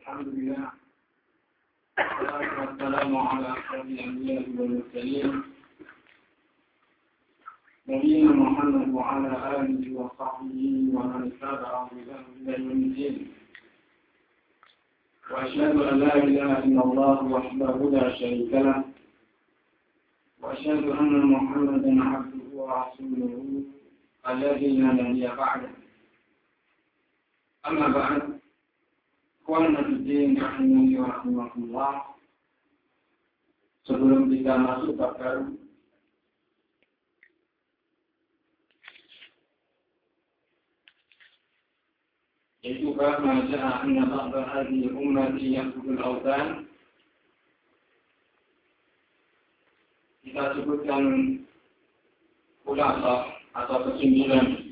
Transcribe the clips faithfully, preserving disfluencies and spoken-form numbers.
الحمد لله والصلاة والسلام على أشرف الأنبياء والمرسلين نبينا محمد وعلى آله وصحبه ومن تبعه إلى يوم الدين وأشهد أن لا إله إلا الله وحده لا شريك له وأشهد أن محمدا عبده ورسوله الذي لا نبي بعده. أما بعد Ikhwan Fiddin rahimani wa rahimakumullah. Sebelum kita masuk bab baru, yaitu bab maja'a anna ba'da hadhihi ummati ya'budul awthan, kita sebutkan khulasa atau kesimpulan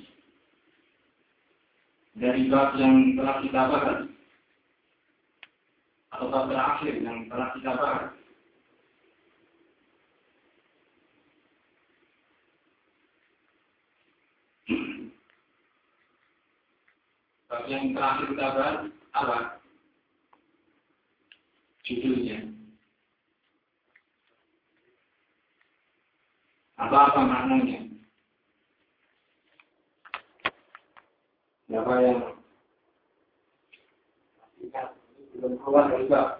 dari bab yang telah kita bahas atau bab terakhir yang telah kita bahas. Bab yang terakhir kita bahas apa? Judulnya. Apa-apa maknanya? Siapa yang belum keluar dari bab,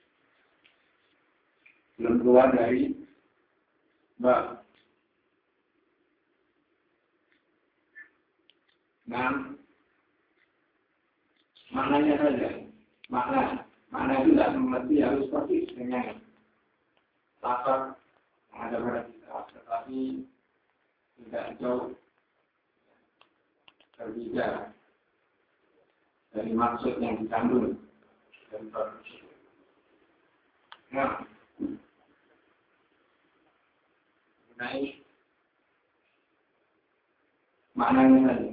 belum keluar dari bab. Nah, maknanya saja, makna, makna itu tidak mesti harus persis dengan lafaz yang ada pada kita, tetapi tidak jauh berbeda dari maksud yang dikandung. Nah, mengenai maknanya tadi.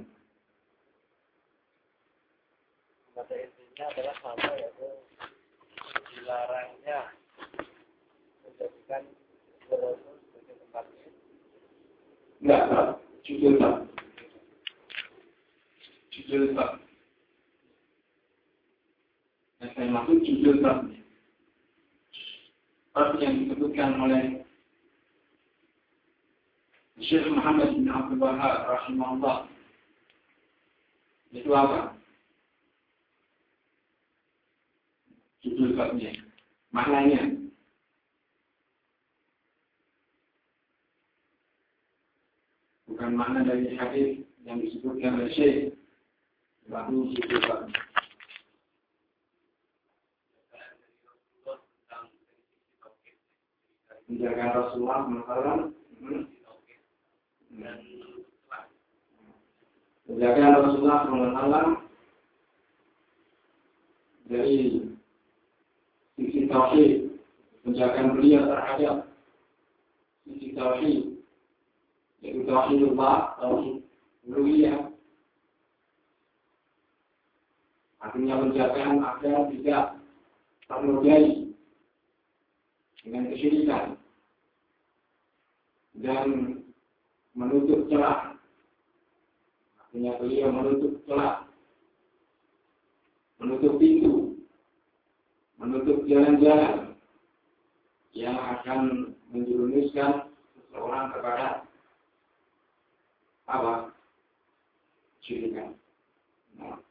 Pada intinya adalah sama, yaitu dilarangnya menjadikan Rasul sebagai tempatnya. Enggak, Pak. Judul Pak. Judul Pak. Yang saya maksud judul bab. Bab yang disebutkan oleh Syekh Muhammad bin Abdul Wahhab rahimahullah. Itu apa? Judul babnya. Maknanya. Bukan makna dari hadis yang disebutkan oleh Syekh. Lalu judul babnya. Menjaga Rasulullah mengamalkan menjaga Rasulullah mengamalkan dari sisi tauhid, menjaga beliau terhadap sisi tauhid, yaitu tauhidullah, tauhid uluhiyah. Artinya menjaga agar tidak ternodai dengan kesyirikan dan menutup celah. Artinya beliau menutup celah, menutup pintu, menutup jalan-jalan yang akan menjerumuskan seseorang kepada apa? Kesyirikan. Nah,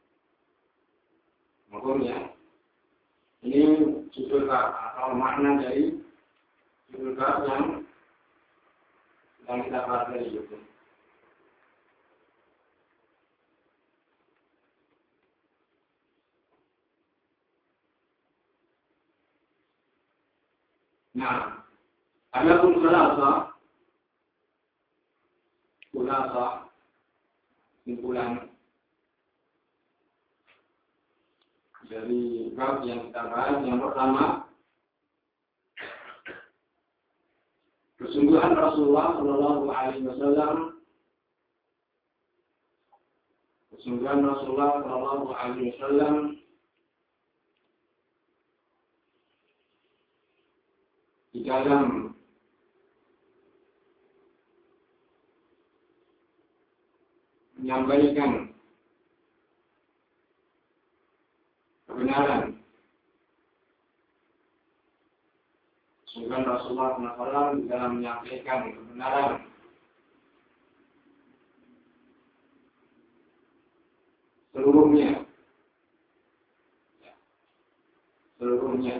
makanya ini judul bab atau makna dari judul bab yang sedang kita pelajari itu. Nah, ada pun khulasa, khulasa, simpulan dari bab yang kita bahas. Yang pertama, kesungguhan Rasulullah Shallallahu Alaihi Wasallam, kesungguhan Rasulullah Shallallahu Alaihi Wasallam di dalam menyampaikan kebenaran Kesungguhan Rasulullah shallallahu alaihi wasallam di dalam menyampaikan kebenaran. Seluruhnya. Seluruhnya.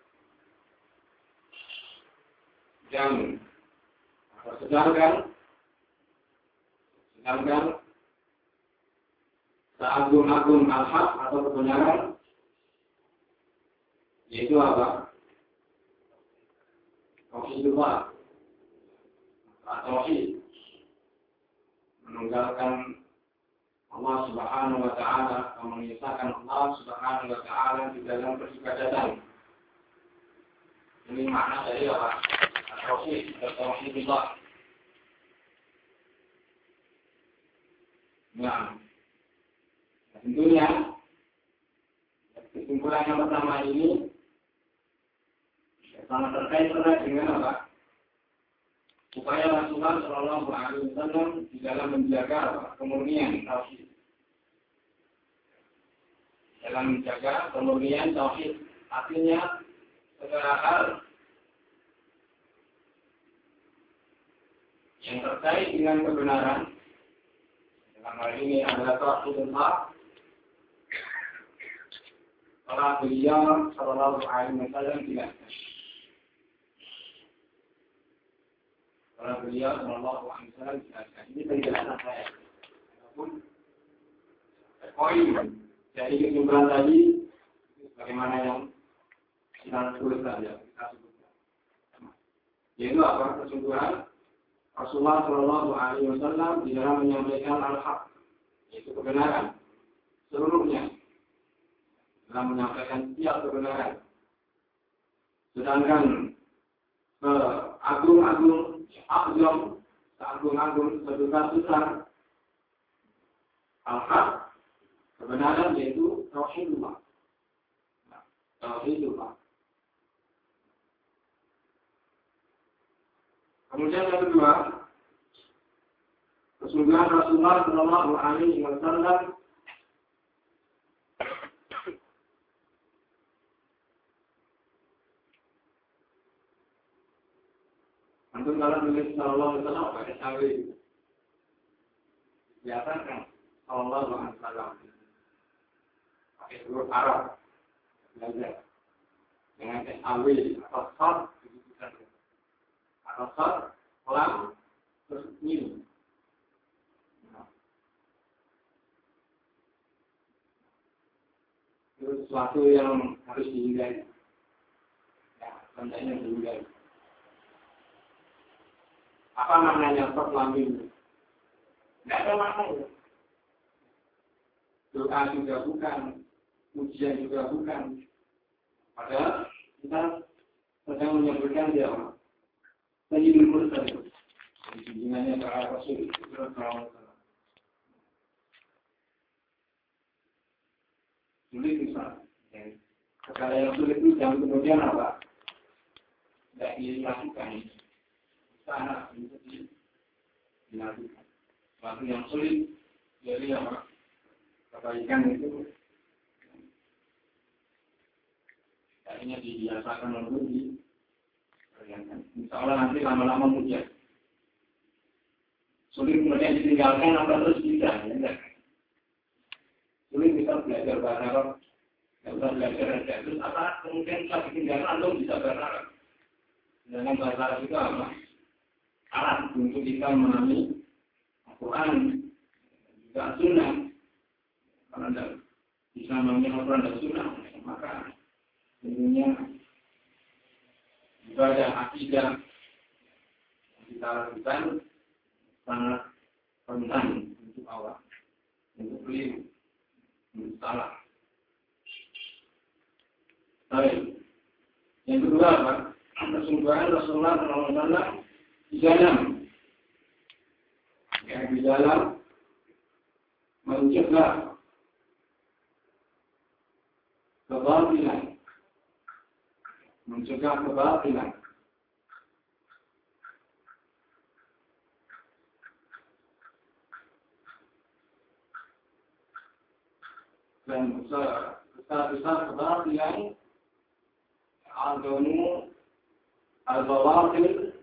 Dan sedangkan sedangkan seagung-agung al-haq atau kebenaran yaitu apa? Tauhidullah. Tauhid menunggalkan Allah Subhanahu wa taala, mengisahkan Allah Subhanahu wa taala di dalam peribadatan. Ini makna dari apa? Tauhid, tauhidullah. Nah, tentunya kesimpulan yang pertama ini sangat terkait erat dengan apa? Upaya Rasulullah Shallallahu Alaihi Wasallam di dalam menjaga apa? Kemurnian tauhid, dalam menjaga kemurnian tauhid, artinya segala hal yang terkait dengan kebenaran, dalam hal ini adalah tauhidullah. Para beliau Shallallahu Alaihi Wasallam tidak. Para beliau Shallallahu Alaihi Wasallam tidak. Ini penjelasan saya. Adapun poin dari kesimpulan tadi, bagaimana yang kita tulis saja, kita sebutkan. Yaitu apa? Kesimpulan Rasulullah Shallallahu Alaihi Wasallam di dalam menyampaikan al-haq, yaitu kebenaran seluruhnya, dalam menyampaikan setiap kebenaran. Sedangkan agung-agung, agung, agung-agung sebesar-besar al-haq, kebenaran yaitu tauhidullah. Tauhidullah. Kemudian yang kedua, kesungguhan Rasulullah Shallallahu Alaihi Wasallam antum kalau nulis Shallallahu Alaihi Wasallam pakai sawi, biasa kan Shallallahu Alaihi Wasallam pakai huruf Arab, belajar dengan sawi atau sod, atau sod, lam, terus mim. Itu sesuatu yang harus dihindari. Ya, contohnya dihindari. Apa maknanya sod, lam, mim? Tidak ada maknanya. Doa juga bukan, ujian juga bukan. Padahal kita sedang menyebutkan dia apa? Sayyidul Mursalin. Junjungannya para Rasul sallallahu alaihi wasallam. Sulit misalnya. Perkara yang sulit itu jangan kemudian apa? Tidak dilakukan. Sana untuk dilakukan. Sesuatu yang sulit jadi apa? Kebaikan itu akhirnya dibiasakan untuk di insya Allah nanti lama-lama mudah. Sulit kemudian ditinggalkan apa terus bisa, ya? Sulit kita belajar bahasa Arab, kita belajar bahasa terus apa kemudian kita ditinggalkan atau bisa bahasa Arab. Dengan bahasa Arab itu apa? Alat untuk kita memahami Al-Quran, juga Sunnah. Kalau tidak bisa memahami Al-Quran dan Sunnah, maka tentunya ibadah akidah yang kita lakukan sangat rentan untuk awal, untuk keliru, untuk salah. Baik. Yang kedua apa? Kesungguhan Rasulullah shallallahu alaihi wasallam di dalam, yang di dalam mencegah kebatilan. Mencegah kebatilan. Dan besar-besar kebatilan agama Al-Bawatil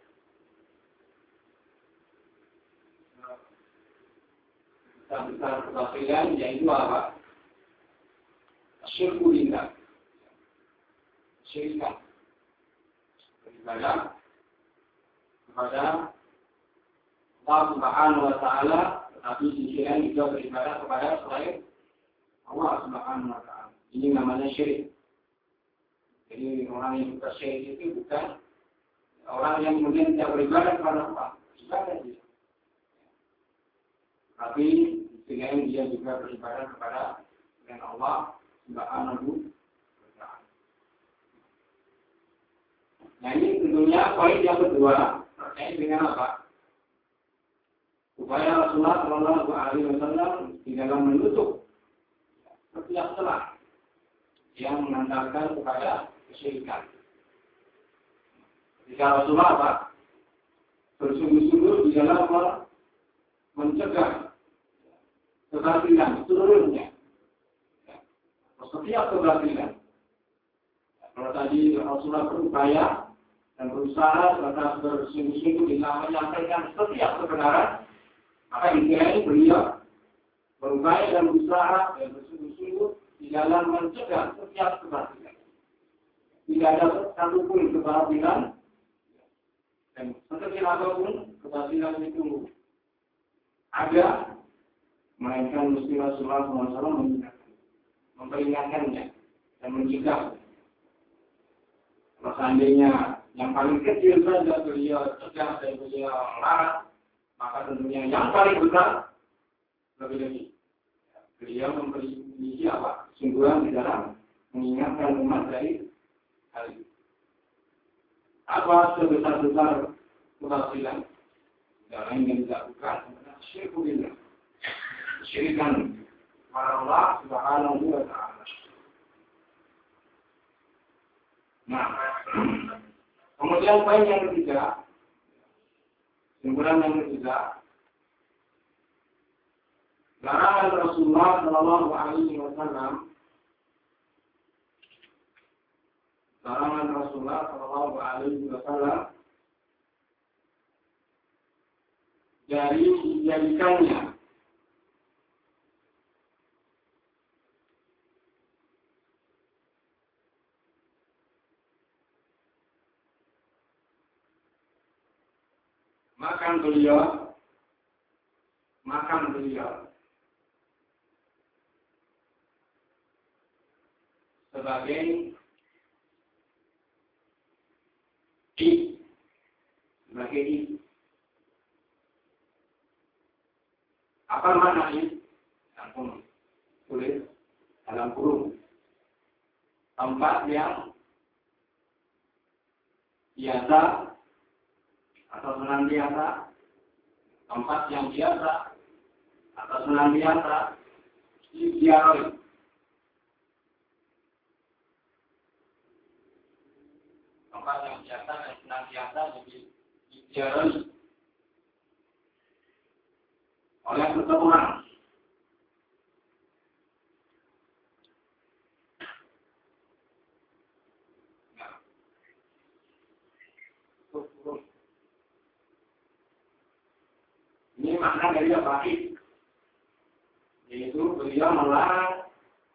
besar kebatilan yaitu apa? Syirku lillah. Syirikan. Beribadah kepada Allah Subhanahu wa Ta'ala, tetapi sisi lain juga beribadah kepada selain Allah Subhanahu wa Ta'ala. Ini namanya syirik. Jadi orang yang bukan syirik itu bukan orang yang kemudian tidak beribadah kepada Allah. Ibadah dia. Tapi sisi lain dia juga beribadah kepada selain Allah Subhanahu wa Ta'ala. Nah ini tentunya poin yang kedua terkait dengan apa? Upaya Rasulullah Shallallahu Alaihi Wasallam di dalam menutup setiap celah yang mengantarkan kepada kesyirikan. Jika Rasulullah apa? Bersungguh-sungguh di dalam mencegah kebatilan seluruhnya. Setiap kebatilan. Kalau tadi Rasulullah berupaya dan berusaha serta bersungguh-sungguh di dalam menyampaikan setiap kebenaran, maka ini beliau berupaya dan berusaha dan bersungguh-sungguh di dalam mencegah setiap kebatilan. Tidak ada satupun kebatilan dan sekecil apapun kebatilan itu ada, melainkan Musti Rasulullah shallallahu alaihi wasallam memperingatkannya dan mencegah. Kalau seandainya yang paling kecil saja beliau cegah dan beliau larang, maka tentunya yang paling besar lebih-lebih. Beliau memiliki apa? Sungguhan di dalam mengingatkan umat dari hal itu. Apa sebesar-besar kebatilan? Dalam yang dilakukan adalah syirku billah. Syirikan kepada Allah Subhanahu wa Ta'ala. Nah, kemudian poin yang ketiga, kesimpulan yang ketiga, larangan Rasulullah Shallallahu Alaihi Wasallam, larangan Rasulullah Shallallahu Alaihi Wasallam dari dijadikannya makan beliau, makan beliau sebagai i, sebagai i. Apa makna i? Langsung tulis dalam kurung. Tempat yang biasa atau senantiasa, tempat yang biasa atau senantiasa diziarahi. Tempat yang biasa dan senantiasa diziarahi oleh seseorang. Ini makna dari apa? Yaitu beliau melarang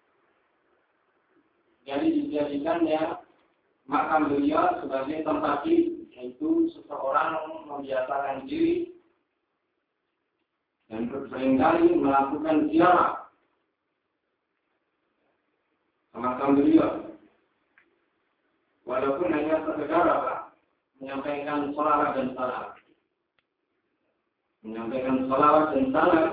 jadi dijadikannya makam beliau sebagai tempat yaitu seseorang membiasakan diri dan seringkali melakukan ziarah ke makam beliau. Walaupun hanya sekedar apa? Menyampaikan sholawat dan salam. Menyampaikan salawat dan salam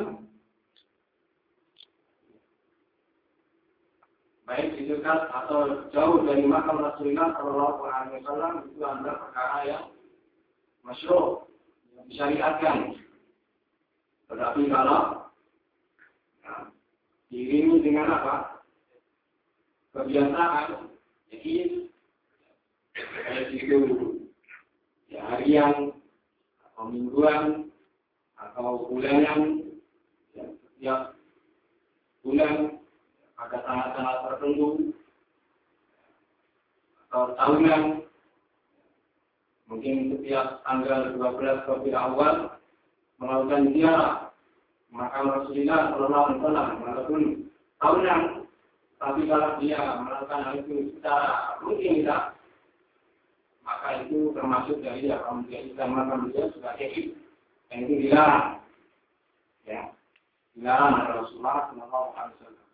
baik di dekat atau jauh dari makam Rasulullah Shallallahu Alaihi Wasallam itu adalah perkara yang masyruh, yang disyariatkan. Tetapi kalau nah, diiringi dengan apa? Kebiasaan, jadi kayak itu ya harian atau mingguan atau bulanan, ya, setiap bulan pada saat-saat tertentu atau tahunan, Mungkin setiap tanggal dua belas Rabiul Awal melakukan ziarah makam Rasulullah Shallallahu Alaihi Wasallam walaupun tahunan, tapi kalau dia melakukan hal itu secara rutin tidak, maka itu termasuk dari apa menjadi Islam makam beliau sebagai id, yang itu dilarang, ya, dilarang oleh Rasulullah Shallallahu Alaihi Wasallam.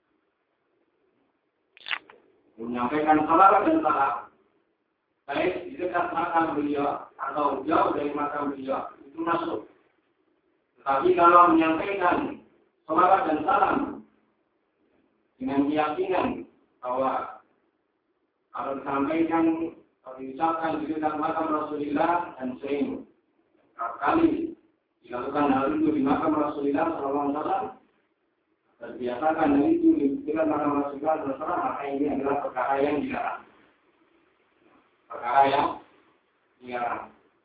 Menyampaikan salam dan salam baik di dekat makam beliau atau jauh dari makam beliau itu masuk. Tetapi kalau menyampaikan salawat dan salam dengan keyakinan bahwa kalau disampaikan atau diucapkan di dekat makam Rasulullah dan sering kali dilakukan hal itu di makam Rasulullah Shallallahu Alaihi Wasallam, terbiasakan hal itu di dekat makam Rasulullah Shallallahu Alaihi Wasallam, maka ini adalah perkara yang dilarang. Perkara yang dilarang.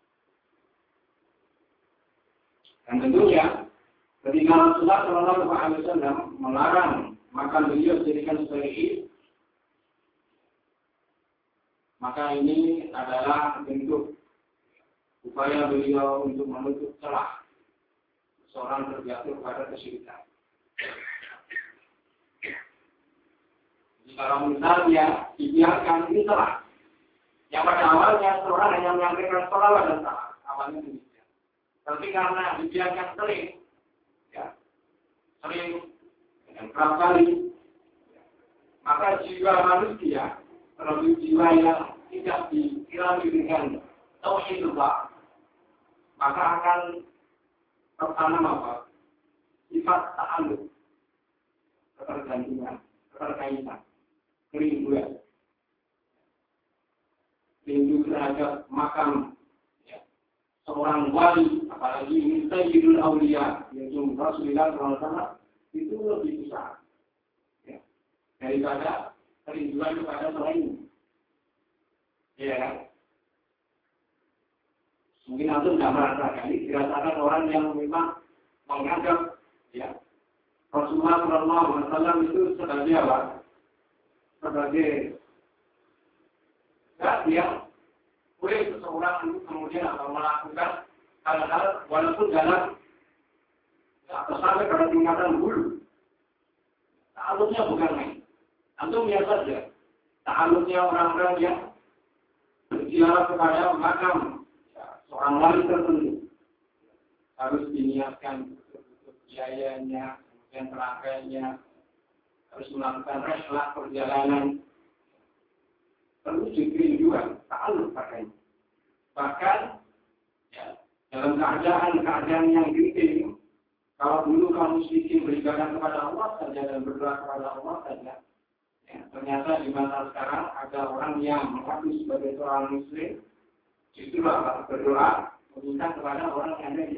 Dan tentunya ketika Rasulullah Shallallahu Alaihi Wasallam melarang makam beliau dijadikan sebagai id, maka ini adalah bentuk upaya beliau untuk menutup celah seorang terjatuh pada kesyirikan. Jadi kalau misalnya dibiarkan ini celah, yang pada awalnya seorang hanya menyampaikan salawat dan salam, awalnya demikian. Tapi karena dibiarkan sering, ya, sering dan kerap kali, ya, maka jiwa manusia, terlebih jiwa yang tidak dikirami dengan tauhidullah, maka akan tertanam apa? Sifat ta'alluq, ketergantungan, keterkaitan, kerinduan. Rindu terhadap makam, ya, seorang wali, apalagi ini Sayyidul Auliya, yaitu Rasulullah Shallallahu Alaihi Wasallam, itu lebih besar, ya, daripada kerinduan kepada selain. Ya, mungkin antum tidak merasakan, dirasakan orang yang memang menganggap, ya, Rasulullah Shallallahu Alaihi Wasallam itu sebagai apa? Sebagai dia boleh seseorang itu kemudian atau melakukan hal-hal walaupun dalam atau sampai pada tingkatan bulu. Ta'aluknya bukan main. Antum lihat saja. Ta'aluknya orang-orang yang berziarah kepada makam, ya, seorang wali tertentu harus diniatkan biayanya, kemudian perangkainya, harus melakukan rehlah perjalanan. Perlu kerinduan, ta'alluq padanya. Bahkan, ya, dalam keadaan-keadaan yang genting, kalau dulu kaum musyrikin beribadah kepada Allah saja dan berdoa kepada Allah saja, ya, ternyata di masa sekarang ada orang yang mengaku sebagai seorang muslim, justru apa? Berdoa meminta kepada orang yang ada di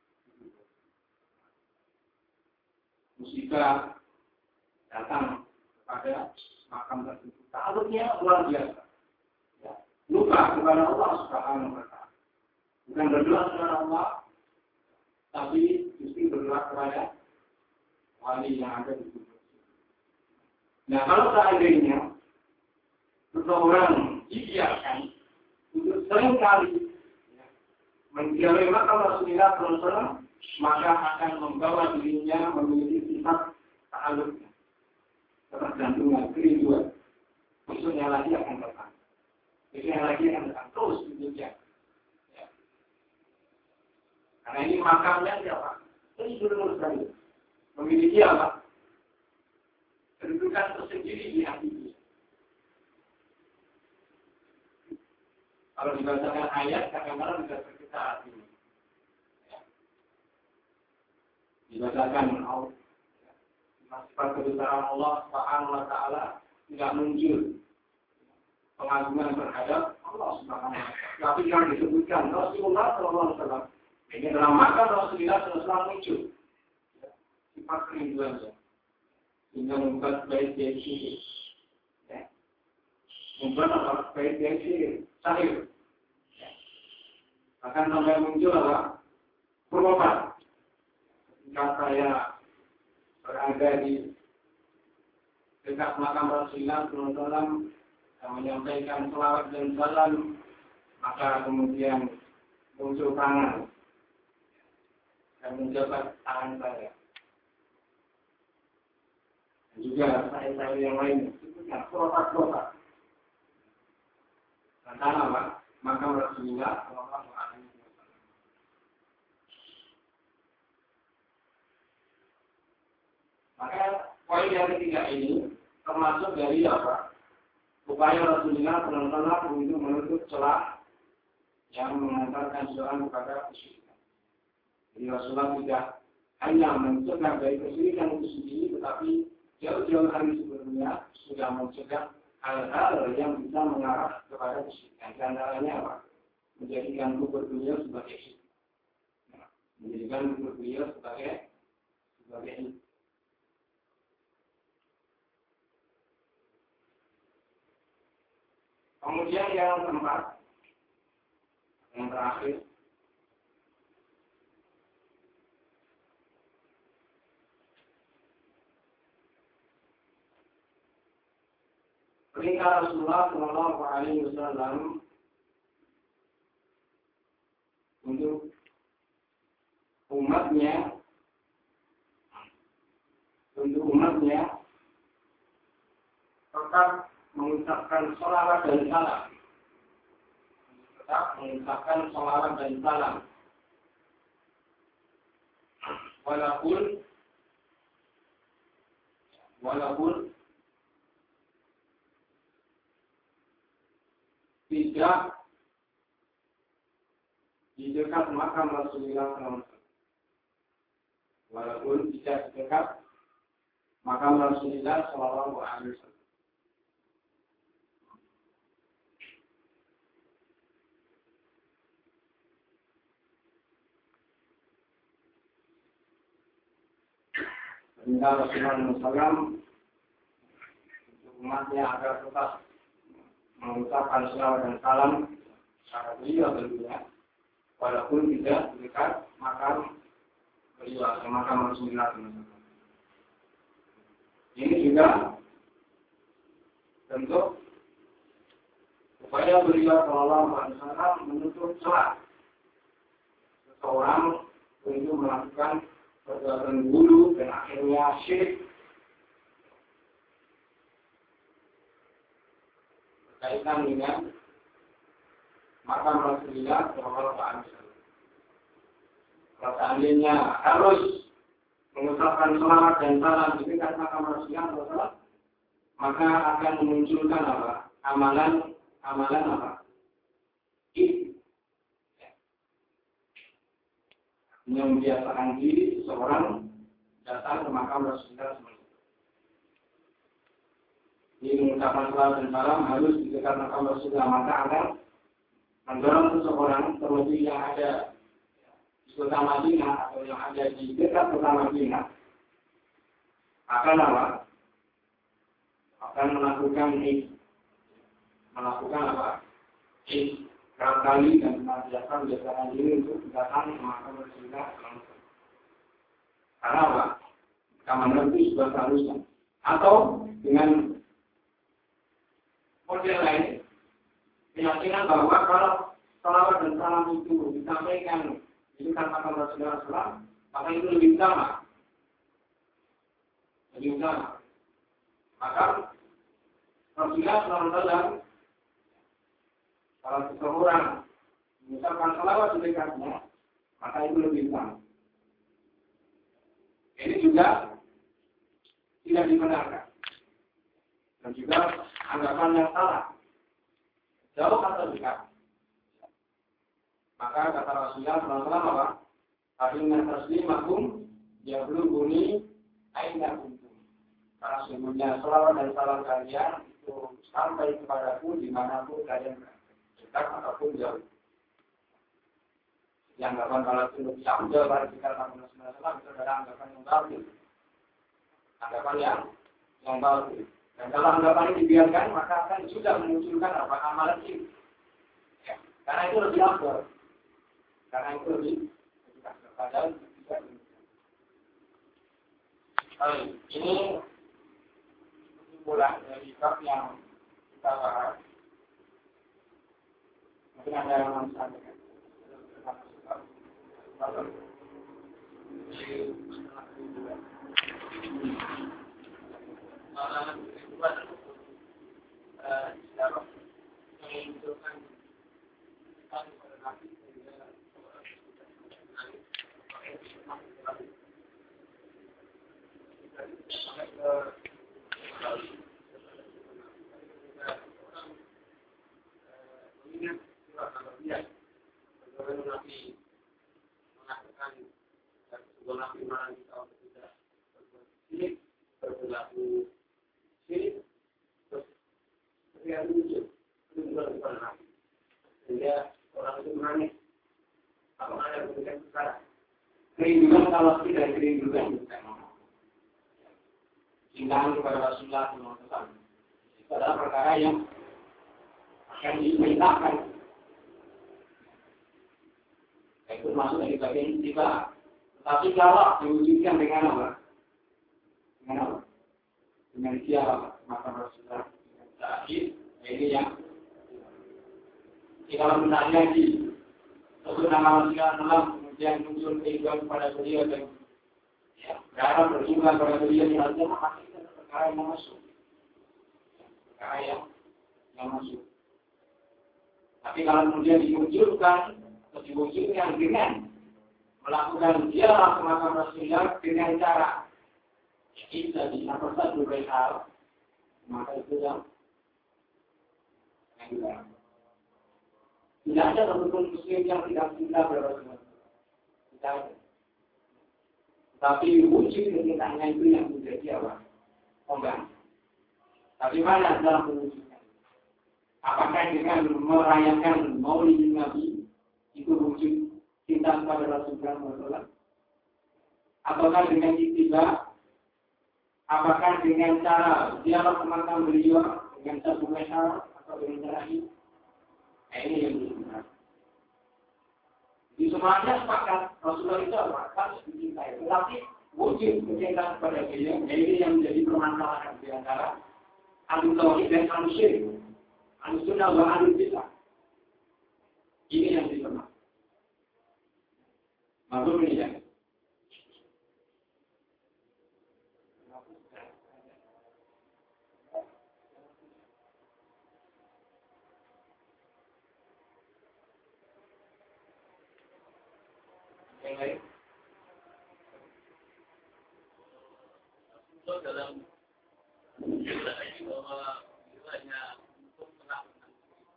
musibah datang kepada makam tersebut. Ta'alluqnya luar biasa. Ya. Lupa kepada Allah Subhanahu wa Ta'ala. Bukan berdoa kepada Allah, tapi justru berdoa kepada wali yang ada di situ. Nah, kalau seandainya seseorang dibiarkan untuk sering kali, ya, menjauhi makam Rasulullah Shallallahu Alaihi Wasallam, maka akan membawa dirinya memiliki sifat ta'alluqnya, ketergantungan, kerinduan. Maksudnya lagi akan datang. Jadi yang lagi akan datang terus demikian. Ya. Karena ini makamnya siapa? Ini dulu sekali. Memiliki apa? Kedudukan tersendiri di hati dia. Kalau dibacakan ayat, kadang-kadang bisa terkita hati. Ya. Dibacakan Allah. Sifat kebesaran Allah Subhanahu wa Ta'ala tidak muncul pengagungan terhadap Allah Subhanahu wa Ta'ala. Tapi yang disebutkan Rasulullah Shallallahu Alaihi Wasallam, ini dalam makam Rasulullah Shallallahu Alaihi Wasallam muncul sifat kerinduannya, sehingga membuat baik dia sihir, ya. Membuat apa? Baik dia sihir, sahir. Ya. Akan sampai muncul apa? Berobat. Ketika saya berada di dekat makam Rasulullah Shallallahu Alaihi Wasallam yang menyampaikan selawat dan salam, maka kemudian muncul tangan dan menjabat tangan saya. Dan juga saya-saya yang lain itu yang kotak-kotak. Karena apa? Maka Rasulullah Shallallahu Alaihi Wasallam. Maka poin yang ketiga ini termasuk dari apa? Upaya Rasulullah Shallallahu Alaihi Wasallam untuk menutup celah yang mengantarkan seorang kepada kesyirikan. Jadi Rasulullah tidak hanya mencegah dari kesyirikan itu sendiri, tetapi jauh-jauh hari sebelumnya sudah mencegah hal-hal yang bisa mengarah kepada kesyirikan. Di antaranya apa? Menjadikan kubur beliau sebagai syirik. Menjadikan kubur beliau sebagai sebagai syirik. Kemudian yang keempat, yang terakhir, perintah Rasulullah Shallallahu Alaihi Wasallam untuk umatnya, untuk umatnya tetap mengucapkan sholawat dan salam, tetap mengucapkan sholawat dan salam, walaupun walaupun tidak di dekat makam Rasulullah shallallahu alaihi wasallam. Walaupun tidak di dekat makam Rasulullah shallallahu alaihi wasallam. Perintah Rasulullah shallallahu alaihi wasallam untuk umatnya agar tetap mengucapkan salawat dan salam kepada beliau tentunya, walaupun tidak dekat makam beliau atau makam Rasulullah shallallahu alaihi wasallam. Ini juga bentuk upaya beliau Shallallahu Alaihi Wasallam menutup celah seseorang untuk melakukan perbuatan buruk dan akhirnya syirik berkaitan dengan makam Rasulullah Shallallahu Alaihi Wasallam. Kalau seandainya harus mengucapkan sholawat dan salam di dekat makam Rasulullah Shallallahu Alaihi Wasallam, maka akan memunculkan apa? Amalan, amalan apa? Itu yang membiasakan diri seseorang datang ke makam Rasulullah Shallallahu Alaihi Wasallam. Ini mengucapkan sholawat dan salam harus di dekat makam Rasulullah, maka akan mendorong seseorang terlebih yang ada di kota Madinah atau yang ada di dekat kota Madinah akan apa? Akan melakukan ini, melakukan apa? Ini kerap kali dan senantiasa menjadikan diri untuk datang ke makam Rasulullah shallallahu alaihi wasallam. Karena apa? Kamar itu sudah seharusnya. Atau dengan model lain, keyakinan bahwa kalau salawat dan salam itu disampaikan di dekat makam Rasulullah shallallahu alaihi wasallam, maka itu lebih utama. Lebih utama. Maka Rasulullah shallallahu alaihi wasallam kalau seseorang mengucapkan salawat di dekatnya, maka itu lebih utama. Ini juga tidak dibenarkan. Dan juga anggapan yang salah. Jauh atau dekat. Maka kata Rasulullah shallallahu alaihi wasallam apa? Akhirnya taslimakum yabluguni aina kuntum. Karena sesungguhnya salawat dan salam kalian itu sampai kepadaku dimanapun kalian berada. Dekat ataupun jauh. Yang anggapan kalau itu lebih jauh dari kita Rasulullah shallallahu alaihi wasallam itu adalah anggapan yang baru. Anggapan yang yang baru. Dan kalau anggapan ini dibiarkan, maka akan sudah memunculkan apa amalan ini. Ya, karena itu lebih afdal. Karena itu lebih lebih afdal. Padahal tidak demikian. Baik, ini kesimpulan dari bab yang kita bahas. Mungkin ada yang mau sampaikan. Kerinduan kalau tidak kerinduan cintaan kepada Rasulullah shallallahu alaihi wasallam itu adalah perkara yang akan dimintakan. Itu masuk dari bagian tiba. Tapi kalau diwujudkan dengan apa? Dengan apa? Dengan siapa? Maka Rasulullah dengan terakhir ini yang jika menanya di sesuatu nama Rasulullah kemudian muncul keinginan kepada beliau dan ya, berharap berjumpa kepada beliau di hati maka itu perkara yang masuk, perkara yang yang masuk. Tapi kalau kemudian dimunculkan atau diwujudkan dengan melakukan ziarah ke makam Rasulullah dengan cara bisa disampaikan satu hal, maka itu yang yang dilarang. Tidak ada satupun muslim yang tidak cinta kepada Rasulullah. Tidak ada. Tapi wujud kecintanya itu yang menjadi apa? Enggak. Tapi mana dalam mewujudkan? Apakah dengan merayakan Maulid Nabi itu wujud cinta kepada Rasulullah? Apakah dengan ittiba? Apakah dengan cara ziarah ke makam beliau dengan satu mesra atau dengan cara ini? Nah, ini yang diinginkan. Di semuanya sepakat Rasulullah itu harus dicintai. Tetapi wujud kecintaan kepada beliau, ini yang menjadi permasalahan di antara ahli tauhid dan ahli syirik, ahli sunnah dan ahli bid'ah. Ini yang dipermasalahkan. Maksud ini ya. Yang lain? Itu dalam cerita ini bahwa misalnya untuk melakukan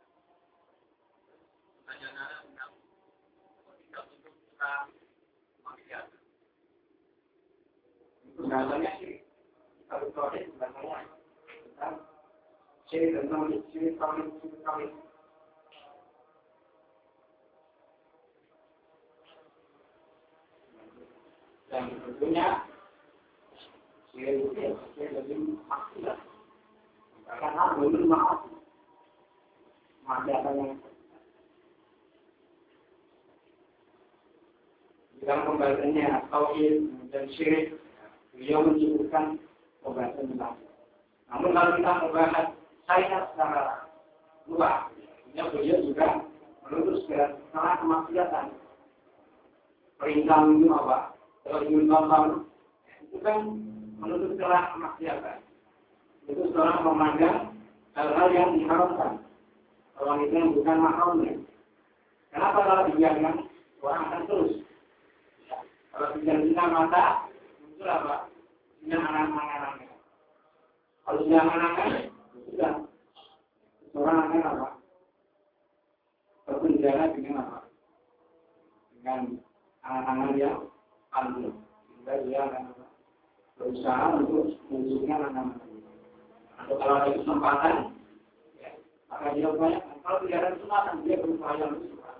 pertanyaan tentang tidak untuk kita maksiat. Bahasanya sih, kalau tauhid bahasanya tentang syirik dan tauhid, syirik tauhid, syirik tauhid. Dan tentunya syirik itu lebih maksiat. Karena belum maaf, maksiat yang dalam pembahasannya tauhid dan syirik, beliau menyebutkan pembahasan tentang. Namun kalau kita membahas saya secara luas, beliau juga menuntut segala salah kemaksiatan. Perintah minum apa? Kalau minum bambang, itu kan menuntut celah kemaksiatan. Itu seorang memandang hal-hal yang diharamkan. Kalau itu yang bukan mahramnya. Kenapa kalau dibiarkan orang akan terus? Ya. Kalau tidak mata, muncul apa? Dengan anak-anaknya. Kalau sudah anak-anaknya, sudah seorang akan apa? Berpenjara dengan apa? Dengan anak-anak yang alur. Sehingga dia akan berusaha untuk menunjukkan anak-anak. Atau kalau ada kesempatan, ya, maka dia banyak. Kalau tidak ada kesempatan, dia berupaya untuk suka.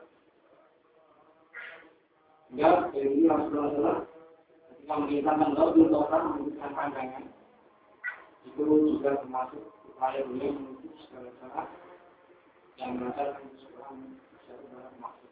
Sehingga ini Rasulullah ketika mengingatkan Rasul orang memberikan pandangan, itu juga termasuk upaya beliau menuju segala cara yang berdasarkan kesukaan satu dalam maksud.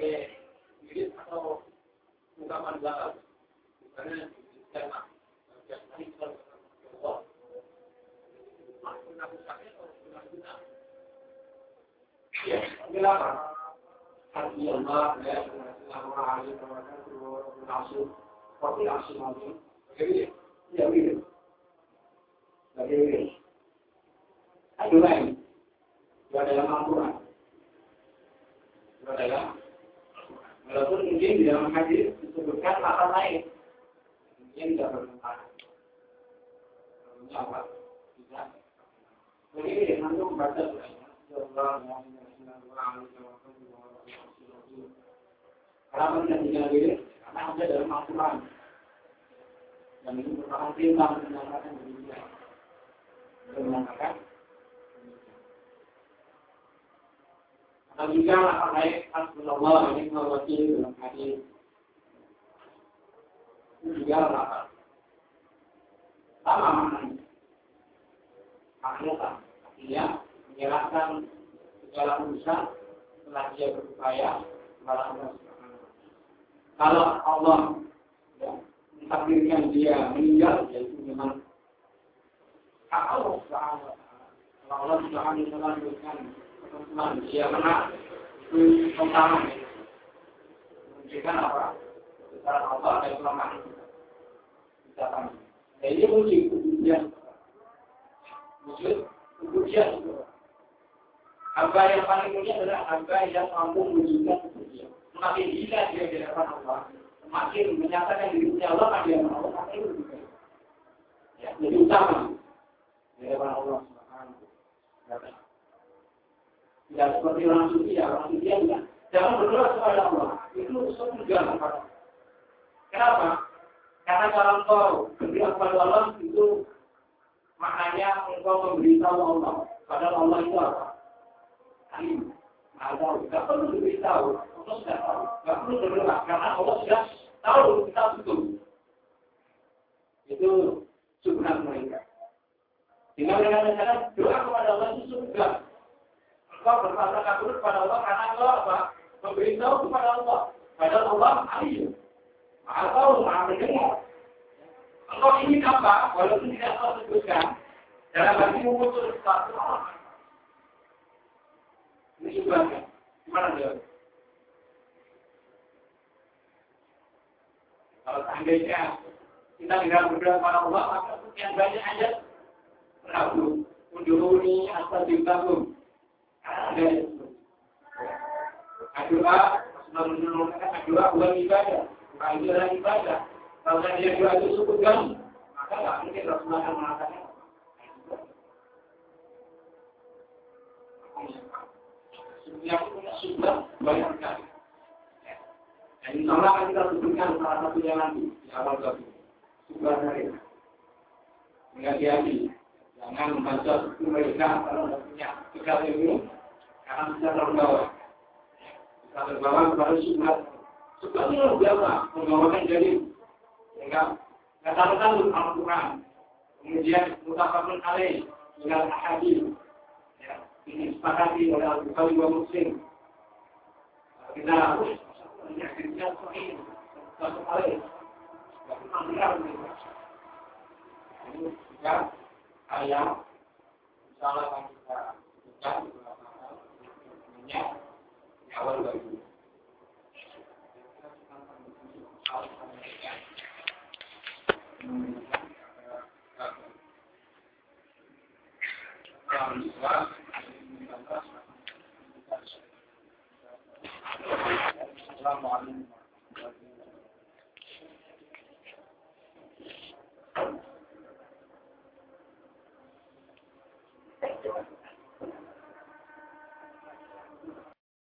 pakai mirip atau ungkapan belakang. Karena karena setiap hari kita berdoa. Maksudnya pusatnya atau maksudnya? Ya, kenapa? Hati Allah ya, selama hari Ramadan berlangsung, waktu langsung langsung. Jadi, ya begitu. Jadi, ada lain. Dua dalam Al-Quran. Dua dalam walaupun mungkin di dalam hadis disebutkan kata lain. Mungkin tidak bertentangan. Apa? Tidak. Jadi dengan itu membaca kalau menjadikan diri, karena ada dalam Al-Quran. Dan itu merupakan perintah menyatakan dirinya. Untuk menyatakan dan juga pakai Rasulullah ini mewakili dalam hadis itu juga apa? Sama maknanya. Maknanya sama. Artinya menyerahkan segala urusan setelah dia berupaya kepada Allah Subhanahu. Kalau Allah ya, mentakdirkan dia meninggal, yaitu memang hak Allah Subhanahu. Kalau Allah Subhanahu memberikan manusia menang itu pertama menunjukkan apa? Secara Allah dan kelemahan kita kami. Jadi wujud kemudian wujud kemudian hamba yang paling mulia adalah hamba yang mampu mewujudkan kemudian. Semakin gila dia di hadapan Allah, semakin menyatakan dirinya Allah kan dia Allah kan itu juga. Ya, jadi utama di hadapan Allah Subhanahu wa taala. Tidak seperti orang suci, ya orang suci enggak. Jangan berdoa kepada Allah. Itu surga. Kenapa? Karena kalau engkau berdoa kepada Allah itu maknanya engkau memberitahu Allah. Padahal Allah itu apa? Alim. Maha tahu. Tidak perlu diberitahu. Allah sudah tahu. Tidak perlu berdoa karena Allah sudah tahu kita betul. Itu surga mereka. Tinggal dengan cara doa kepada Allah itu surga. Engkau berkata kabur kepada Allah karena engkau apa? Memberitahu kepada Allah. Padahal Allah alim. Maha tahu, maha mendengar. Engkau ingin apa? Walaupun tidak kau sebutkan, dalam hatimu muncul sesuatu. Ini sebabnya. Gimana dia? Kalau seandainya kita tidak berdoa kepada Allah, maka yang banyak aja berlaku. Unduruni asal dibangun. Ada doa, Rasulullah doa bukan ibadah, bukan ibadah ibadah. Kalau dia doa itu cukup kan, maka tak mungkin Rasulullah akan mengatakan. Yang punya sumber banyak sekali. Dan insya Allah akan kita sebutkan salah satunya nanti di awal tadi. Sumber mereka. Hati-hati, jangan membaca buku mereka kalau tidak punya bekal ilmu. Karena bisa terbawa, bisa terbawa kepada sunnah. Sunnah luar biasa, membawakan jadi, sehingga kata-kata Al-Quran, kemudian mutafakun alaih, dengan hadis, ya, ini sepakati oleh Al-Bukhari wa Muslim. Kita harus menyaksikan sahih, mutafakun alaih, tapi mangkir ini juga ayat, misalnya yang kita bukan, ya, awal baru. Hmm.